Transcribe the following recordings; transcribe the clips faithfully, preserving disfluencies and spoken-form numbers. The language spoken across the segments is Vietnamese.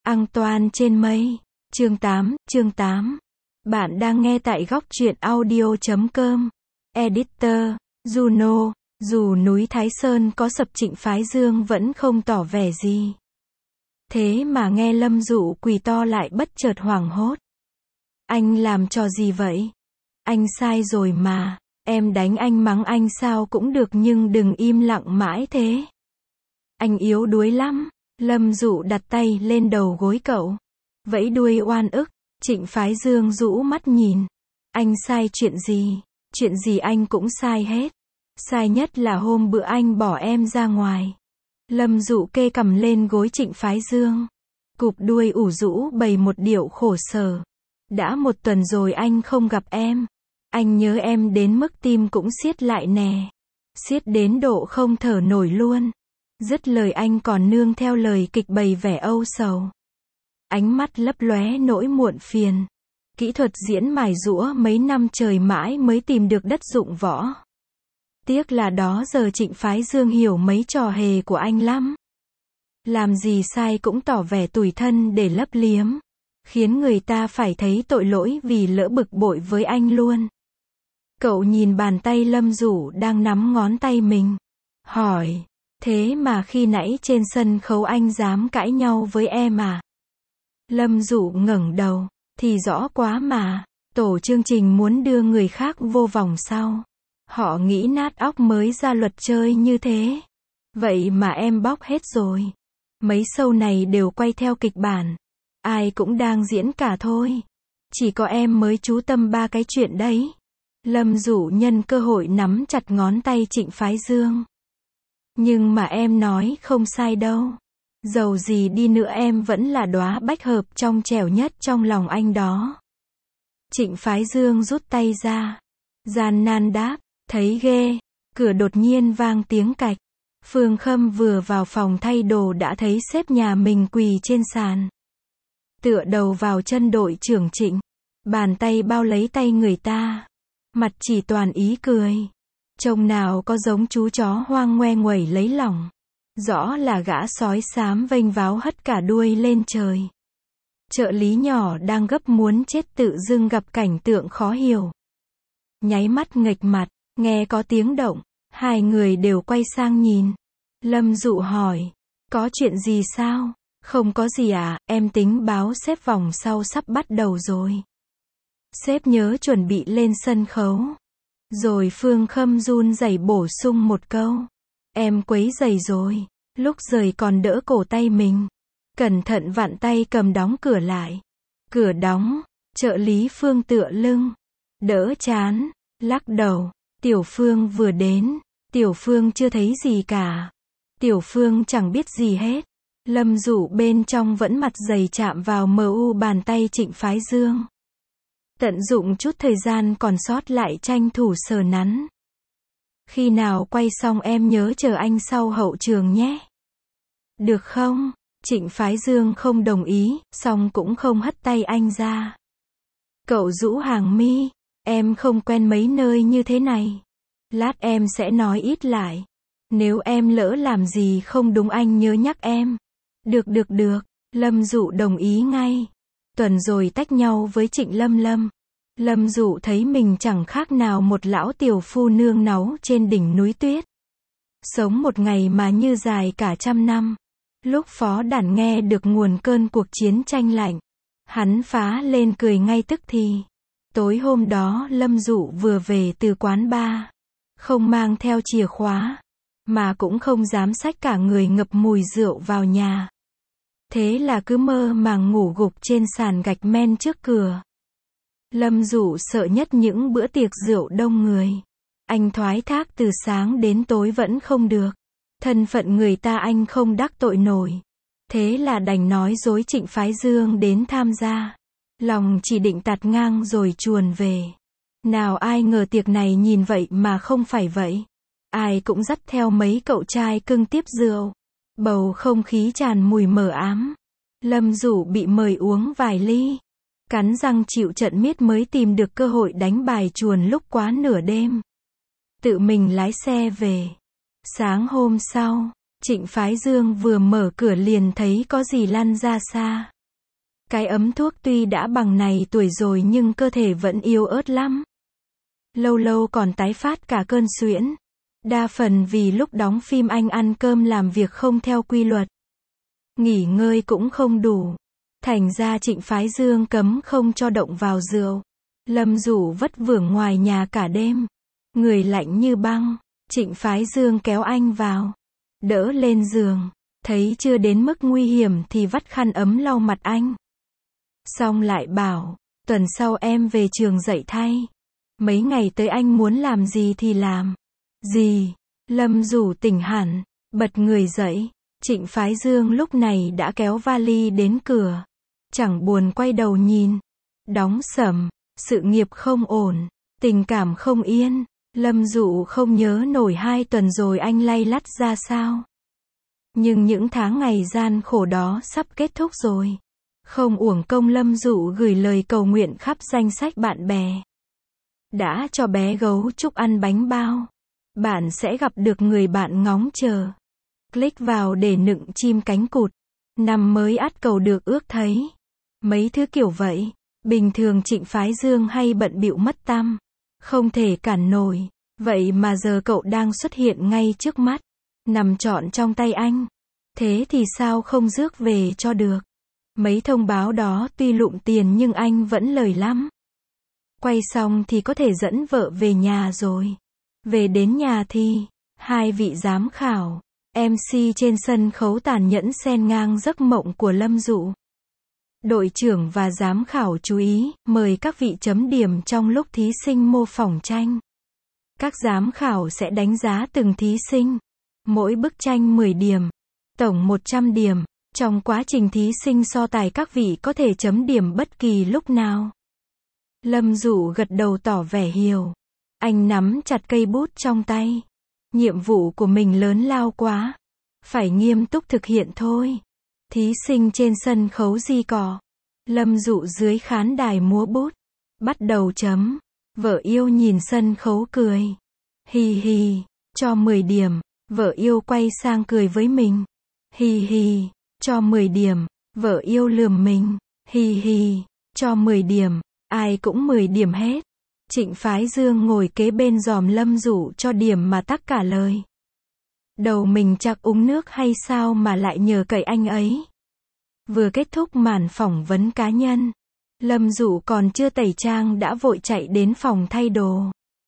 Antoine trên mây. Chương tám, chương tám. Bạn đang nghe tại góc truyện audio chấm com. Editor, Juno. Dù núi Thái Sơn có sập, Trịnh Phái Dương vẫn không tỏ vẻ gì. Thế mà nghe Lâm Dụ quỳ to lại bất chợt hoảng hốt. Anh làm trò gì vậy? Anh sai rồi mà. Em đánh anh mắng anh sao cũng được nhưng đừng im lặng mãi thế. Anh yếu đuối lắm. Lâm Dụ đặt tay lên đầu gối cậu. Vẫy đuôi oan ức. Trịnh Phái Dương rũ mắt nhìn. Anh sai chuyện gì? Chuyện gì anh cũng sai hết. Sai nhất là hôm bữa anh bỏ em ra ngoài. Lâm Dụ kê cằm lên gối Trịnh Phái Dương. Cụp đuôi ủ rũ bày một điệu khổ sở. Đã một tuần rồi anh không gặp em. Anh nhớ em đến mức tim cũng siết lại nè. Siết đến độ không thở nổi luôn. Dứt lời anh còn nương theo lời kịch bày vẻ âu sầu. Ánh mắt lấp lóe nỗi muộn phiền. Kỹ thuật diễn mài giũa mấy năm trời mãi mới tìm được đất dụng võ. Tiếc là đó giờ Trịnh Phái Dương hiểu mấy trò hề của anh lắm. Làm gì sai cũng tỏ vẻ tủi thân để lấp liếm. Khiến người ta phải thấy tội lỗi vì lỡ bực bội với anh luôn. Cậu nhìn bàn tay Lâm Dụ đang nắm ngón tay mình. Hỏi. Thế mà khi nãy trên sân khấu anh dám cãi nhau với em à? Lâm Dụ ngẩng đầu. Thì rõ quá mà. Tổ chương trình muốn đưa người khác vô vòng sau. Họ nghĩ nát óc mới ra luật chơi như thế. Vậy mà em bóc hết rồi. Mấy show này đều quay theo kịch bản. Ai cũng đang diễn cả thôi. Chỉ có em mới chú tâm ba cái chuyện đấy. Lâm Dụ nhân cơ hội nắm chặt ngón tay Trịnh Phái Dương. Nhưng mà em nói không sai đâu. Dầu gì đi nữa em vẫn là đóa bách hợp trong trẻo nhất trong lòng anh đó. Trịnh Phái Dương rút tay ra. Gian nan đáp. Thấy ghê. Cửa đột nhiên vang tiếng cạch. Phương Khâm vừa vào phòng thay đồ đã thấy sếp nhà mình quỳ trên sàn. Tựa đầu vào chân đội trưởng Trịnh. Bàn tay bao lấy tay người ta. Mặt chỉ toàn ý cười. Trông nào có giống chú chó hoang ngoe nguẩy lấy lòng. Rõ là gã sói xám vênh váo hất cả đuôi lên trời. Trợ lý nhỏ đang gấp muốn chết tự dưng gặp cảnh tượng khó hiểu. Nháy mắt nghệch mặt, nghe có tiếng động. Hai người đều quay sang nhìn. Lâm Dụ hỏi. Có chuyện gì sao? Không có gì à, em tính báo sếp vòng sau sắp bắt đầu rồi. Sếp nhớ chuẩn bị lên sân khấu. Rồi Phương Khâm run rẩy bổ sung một câu. Em quấy rầy rồi. Lúc rời còn đỡ cổ tay mình. Cẩn thận vặn tay cầm đóng cửa lại. Cửa đóng. Trợ lý Phương tựa lưng. Đỡ chán. Lắc đầu. Tiểu Phương vừa đến. Tiểu Phương chưa thấy gì cả. Tiểu Phương chẳng biết gì hết. Lâm Dụ bên trong vẫn mặt dày chạm vào mờ u bàn tay Trịnh Phái Dương. Tận dụng chút thời gian còn sót lại tranh thủ sờ nắn. Khi nào quay xong em nhớ chờ anh sau hậu trường nhé. Được không? Trịnh Phái Dương không đồng ý, song cũng không hất tay anh ra. Cậu rũ hàng mi. Em không quen mấy nơi như thế này. Lát em sẽ nói ít lại. Nếu em lỡ làm gì không đúng anh nhớ nhắc em. Được được được. Lâm Dụ đồng ý ngay. Tuần rồi tách nhau với Trịnh Lâm Lâm. Lâm Dụ thấy mình chẳng khác nào một lão tiểu phu nương náu trên đỉnh núi tuyết. Sống một ngày mà như dài cả trăm năm. Lúc Phó Đản nghe được nguồn cơn cuộc chiến tranh lạnh. Hắn phá lên cười ngay tức thì. Tối hôm đó Lâm Dụ vừa về từ quán bar. Không mang theo chìa khóa. Mà cũng không dám xách cả người ngập mùi rượu vào nhà. Thế là cứ mơ màng ngủ gục trên sàn gạch men trước cửa. Lâm Dụ sợ nhất những bữa tiệc rượu đông người. Anh thoái thác từ sáng đến tối vẫn không được. Thân phận người ta anh không đắc tội nổi. Thế là đành nói dối Trịnh Phái Dương đến tham gia. Lòng chỉ định tạt ngang rồi chuồn về. Nào ai ngờ tiệc này nhìn vậy mà không phải vậy. Ai cũng dắt theo mấy cậu trai cưng tiếp rượu. Bầu không khí tràn mùi mờ ám. Lâm Dụ bị mời uống vài ly. Cắn răng chịu trận miết mới tìm được cơ hội đánh bài chuồn lúc quá nửa đêm. Tự mình lái xe về. Sáng hôm sau, Trịnh Phái Dương vừa mở cửa liền thấy có gì lăn ra xa. Cái ấm thuốc tuy đã bằng này tuổi rồi nhưng cơ thể vẫn yếu ớt lắm. Lâu lâu còn tái phát cả cơn suyễn. Đa phần vì lúc đóng phim anh ăn cơm làm việc không theo quy luật. Nghỉ ngơi cũng không đủ. Thành ra Trịnh Phái Dương cấm không cho động vào rượu. Lâm Dụ vất vưởng ngoài nhà cả đêm. Người lạnh như băng. Trịnh Phái Dương kéo anh vào. Đỡ lên giường. Thấy chưa đến mức nguy hiểm thì vắt khăn ấm lau mặt anh. Xong lại bảo, tuần sau em về trường dạy thay. Mấy ngày tới anh muốn làm gì thì làm. Gì? Lâm Dụ tỉnh hẳn, bật người dậy. Trịnh Phái Dương lúc này đã kéo vali đến cửa. Chẳng buồn quay đầu nhìn. Đóng sầm, sự nghiệp không ổn, tình cảm không yên. Lâm Dụ không nhớ nổi hai tuần rồi anh lay lắt ra sao. Nhưng những tháng ngày gian khổ đó sắp kết thúc rồi. Không uổng công Lâm Dụ gửi lời cầu nguyện khắp danh sách bạn bè. Đã cho bé gấu trúc ăn bánh bao. Bạn sẽ gặp được người bạn ngóng chờ. Click vào để nựng chim cánh cụt. Năm mới ắt cầu được ước thấy. Mấy thứ kiểu vậy. Bình thường Trịnh Phái Dương hay bận bịu mất tăm. Không thể cản nổi. Vậy mà giờ cậu đang xuất hiện ngay trước mắt. Nằm trọn trong tay anh. Thế thì sao không rước về cho được. Mấy thông báo đó tuy lụm tiền nhưng anh vẫn lời lắm. Quay xong thì có thể dẫn vợ về nhà rồi. Về đến nhà thì, hai vị giám khảo, em xê trên sân khấu tàn nhẫn xen ngang giấc mộng của Lâm Dụ. Đội trưởng và giám khảo chú ý, mời các vị chấm điểm trong lúc thí sinh mô phỏng tranh. Các giám khảo sẽ đánh giá từng thí sinh. Mỗi bức tranh mười điểm, tổng một trăm điểm. Trong quá trình thí sinh so tài các vị có thể chấm điểm bất kỳ lúc nào. Lâm Dụ gật đầu tỏ vẻ hiểu. Anh nắm chặt cây bút trong tay. Nhiệm vụ của mình lớn lao quá. Phải nghiêm túc thực hiện thôi. Thí sinh trên sân khấu di cỏ. Lâm Dụ dưới khán đài múa bút. Bắt đầu chấm. Vợ yêu nhìn sân khấu cười. Hì hì, cho mười điểm. Vợ yêu quay sang cười với mình. Hì hì, cho mười điểm. Vợ yêu lườm mình. Hì hì, cho mười điểm. Ai cũng mười điểm hết. Trịnh Phái Dương ngồi kế bên giòm Lâm Dụ cho điểm mà tắc cả lời. Đầu mình chắc uống nước hay sao mà lại nhờ cậy anh ấy. Vừa kết thúc màn phỏng vấn cá nhân. Lâm Dụ còn chưa tẩy trang đã vội chạy đến phòng thay đồ.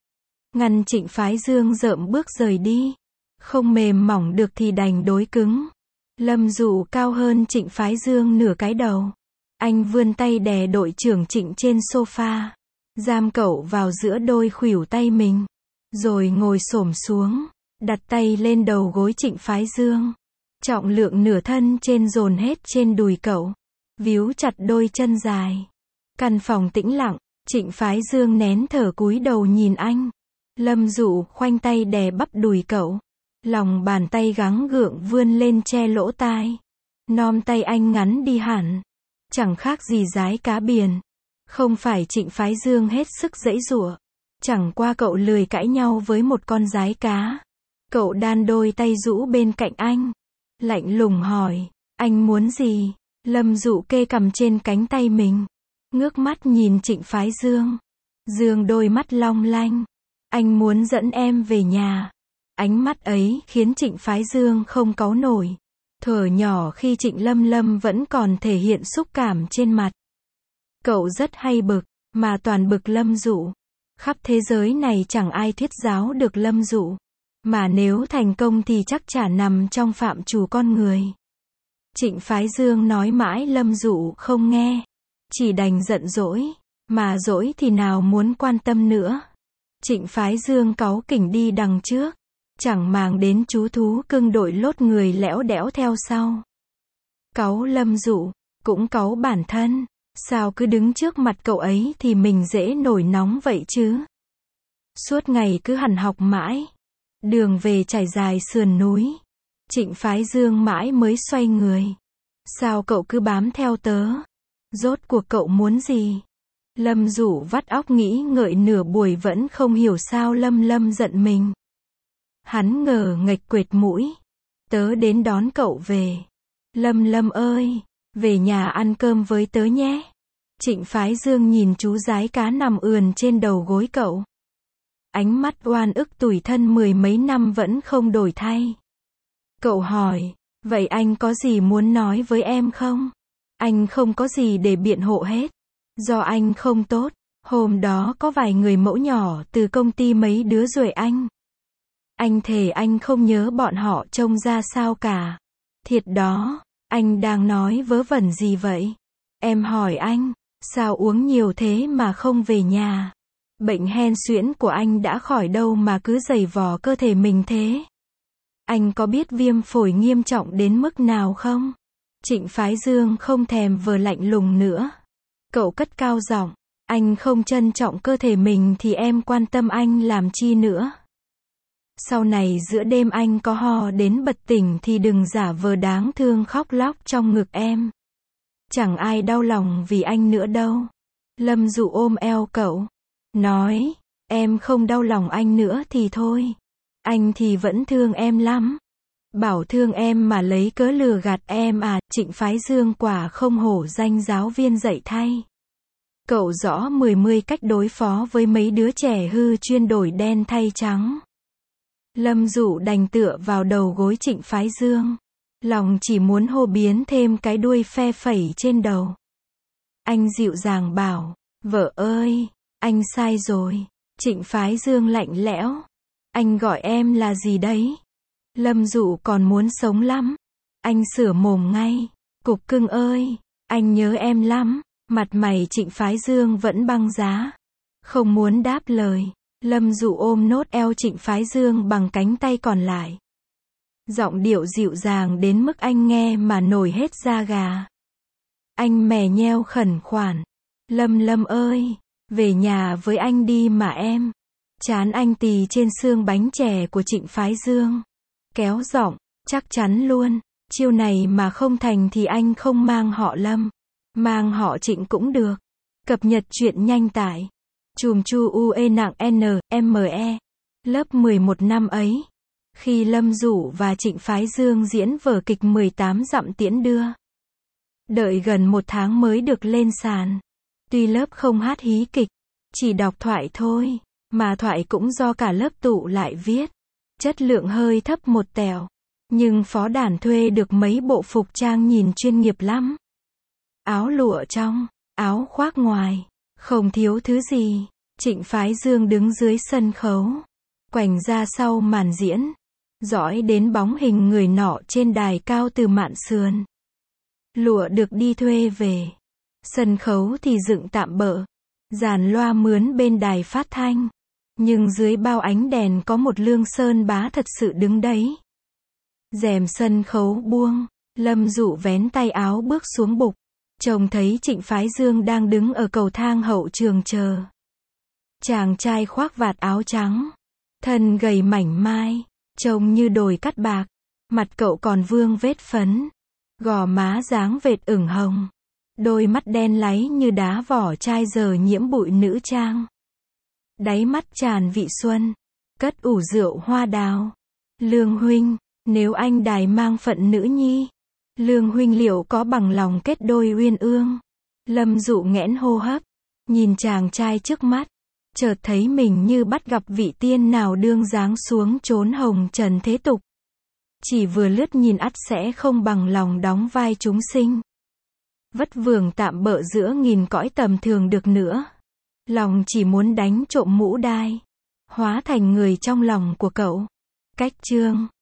Ngăn Trịnh Phái Dương rợm bước rời đi. Không mềm mỏng được thì đành đối cứng. Lâm Dụ cao hơn Trịnh Phái Dương nửa cái đầu. Anh vươn tay đè đội trưởng Trịnh trên sofa. Giam cậu vào giữa đôi khuỷu tay mình. Rồi ngồi xổm xuống. Đặt tay lên đầu gối Trịnh Phái Dương. Trọng lượng nửa thân trên dồn hết trên đùi cậu. Víu chặt đôi chân dài. Căn phòng tĩnh lặng. Trịnh Phái Dương nén thở cúi đầu nhìn anh. Lâm Dụ khoanh tay đè bắp đùi cậu. Lòng bàn tay gắng gượng vươn lên che lỗ tai. Nom tay anh ngắn đi hẳn. Chẳng khác gì dái cá biển. Không phải Trịnh Phái Dương hết sức giãy giụa. Chẳng qua cậu lười cãi nhau với một con dái cá. Cậu đan đôi tay rũ bên cạnh anh. Lạnh lùng hỏi, anh muốn gì? Lâm Dụ kê cằm trên cánh tay mình. Ngước mắt nhìn Trịnh Phái Dương. Dương đôi mắt long lanh. Anh muốn dẫn em về nhà. Ánh mắt ấy khiến Trịnh Phái Dương không cáu nổi. Thở nhỏ khi Trịnh Lâm Lâm vẫn còn thể hiện xúc cảm trên mặt. Cậu rất hay bực, mà toàn bực Lâm Dụ. Khắp thế giới này chẳng ai thuyết giáo được Lâm Dụ. Mà nếu thành công thì chắc chả nằm trong phạm trù con người. Trịnh Phái Dương nói mãi Lâm Dụ không nghe. Chỉ đành giận dỗi. Mà dỗi thì nào muốn quan tâm nữa. Trịnh Phái Dương cáu kỉnh đi đằng trước. Chẳng màng đến chú thú cưng đội lốt người lẽo đẽo theo sau. Cáu Lâm Dụ, cũng cáu bản thân. Sao cứ đứng trước mặt cậu ấy thì mình dễ nổi nóng vậy chứ? Suốt ngày cứ hằn học mãi. Đường về trải dài sườn núi. Trịnh Phái Dương mãi mới xoay người. Sao cậu cứ bám theo tớ? Rốt cuộc cậu muốn gì? Lâm Dụ vắt óc nghĩ ngợi nửa buổi vẫn không hiểu sao Lâm Lâm giận mình. Hắn ngờ nghệch quệt mũi. Tớ đến đón cậu về. Lâm Lâm ơi, Về nhà ăn cơm với tớ nhé. Trịnh Phái Dương nhìn chú rái cá nằm ườn trên đầu gối cậu. Ánh mắt oan ức tủi thân mười mấy năm vẫn không đổi thay. Cậu hỏi, vậy anh có gì muốn nói với em không? Anh không có gì để biện hộ hết. Do anh không tốt. Hôm đó có vài người mẫu nhỏ từ công ty mấy đứa ruổi anh. Anh thề anh không nhớ bọn họ trông ra sao cả. Thiệt đó, anh đang nói vớ vẩn gì vậy? Em hỏi anh, sao uống nhiều thế mà không về nhà? Bệnh hen suyễn của anh đã khỏi đâu mà cứ giày vò cơ thể mình thế? Anh có biết viêm phổi nghiêm trọng đến mức nào không? Trịnh Phái Dương không thèm vờ lạnh lùng nữa. Cậu cất cao giọng, anh không trân trọng cơ thể mình thì em quan tâm anh làm chi nữa? Sau này giữa đêm anh có ho đến bật tỉnh thì đừng giả vờ đáng thương khóc lóc trong ngực em. Chẳng ai đau lòng vì anh nữa đâu. Lâm Dụ ôm eo cậu, nói, em không đau lòng anh nữa thì thôi. Anh thì vẫn thương em lắm. Bảo thương em mà lấy cớ lừa gạt em à? Trịnh Phái Dương quả không hổ danh giáo viên dạy thay. Cậu rõ mười mươi cách đối phó với mấy đứa trẻ hư chuyên đổi đen thay trắng. Lâm Dụ đành tựa vào đầu gối Trịnh Phái Dương. Lòng chỉ muốn hô biến thêm cái đuôi phe phẩy trên đầu. Anh dịu dàng bảo, vợ ơi, anh sai rồi. Trịnh Phái Dương lạnh lẽo, anh gọi em là gì đấy? Lâm Dụ còn muốn sống lắm. Anh sửa mồm ngay, cục cưng ơi, anh nhớ em lắm. Mặt mày Trịnh Phái Dương vẫn băng giá, không muốn đáp lời. Lâm Dụ ôm nốt eo Trịnh Phái Dương bằng cánh tay còn lại. Giọng điệu dịu dàng đến mức anh nghe mà nổi hết da gà. Anh mè nheo khẩn khoản, Lâm Lâm ơi, về nhà với anh đi mà em. Trán anh tì trên xương bánh chè của Trịnh Phái Dương. Kéo giọng, chắc chắn luôn, chiêu này mà không thành thì anh không mang họ Lâm. Mang họ Trịnh cũng được. Cập nhật truyện nhanh tại chùm chu u e nặng n m e. Lớp mười một năm ấy, khi Lâm Dụ và Trịnh Phái Dương diễn vở kịch mười tám dặm tiễn đưa. Đợi gần một tháng mới được lên sàn. Tuy lớp không hát hí kịch, chỉ đọc thoại thôi, mà thoại cũng do cả lớp tụ lại viết. Chất lượng hơi thấp một tẹo. Nhưng phó đàn thuê được mấy bộ phục trang nhìn chuyên nghiệp lắm. Áo lụa trong, áo khoác ngoài, không thiếu thứ gì. Trịnh Phái Dương đứng dưới sân khấu, quành ra sau màn diễn, dõi đến bóng hình người nọ trên đài cao từ mạn sườn. Lụa được đi thuê về. Sân khấu thì dựng tạm bợ, dàn loa mướn bên đài phát thanh. Nhưng dưới bao ánh đèn có một Lương Sơn bá thật sự đứng đấy. Rèm sân khấu buông, Lâm Dụ vén tay áo bước xuống bục. Trông thấy Trịnh Phái Dương đang đứng ở cầu thang hậu trường chờ. Chàng trai khoác vạt áo trắng, thân gầy mảnh mai, trông như đồi cắt bạc. Mặt cậu còn vương vết phấn, gò má dáng vệt ửng hồng. Đôi mắt đen láy như đá vỏ chai giờ nhiễm bụi nữ trang. Đáy mắt tràn vị xuân, cất ủ rượu hoa đào. Lương huynh, nếu anh đài mang phận nữ nhi, Lương huynh liệu có bằng lòng kết đôi uyên ương? Lâm Dụ nghẽn hô hấp, nhìn chàng trai trước mắt, chợt thấy mình như bắt gặp vị tiên nào đương giáng xuống chốn hồng trần thế tục. Chỉ vừa lướt nhìn ắt sẽ không bằng lòng đóng vai chúng sinh. Vất vưởng tạm bợ giữa nghìn cõi tầm thường được nữa. Lòng chỉ muốn đánh trộm mũ đai, hóa thành người trong lòng của cậu. Cách chương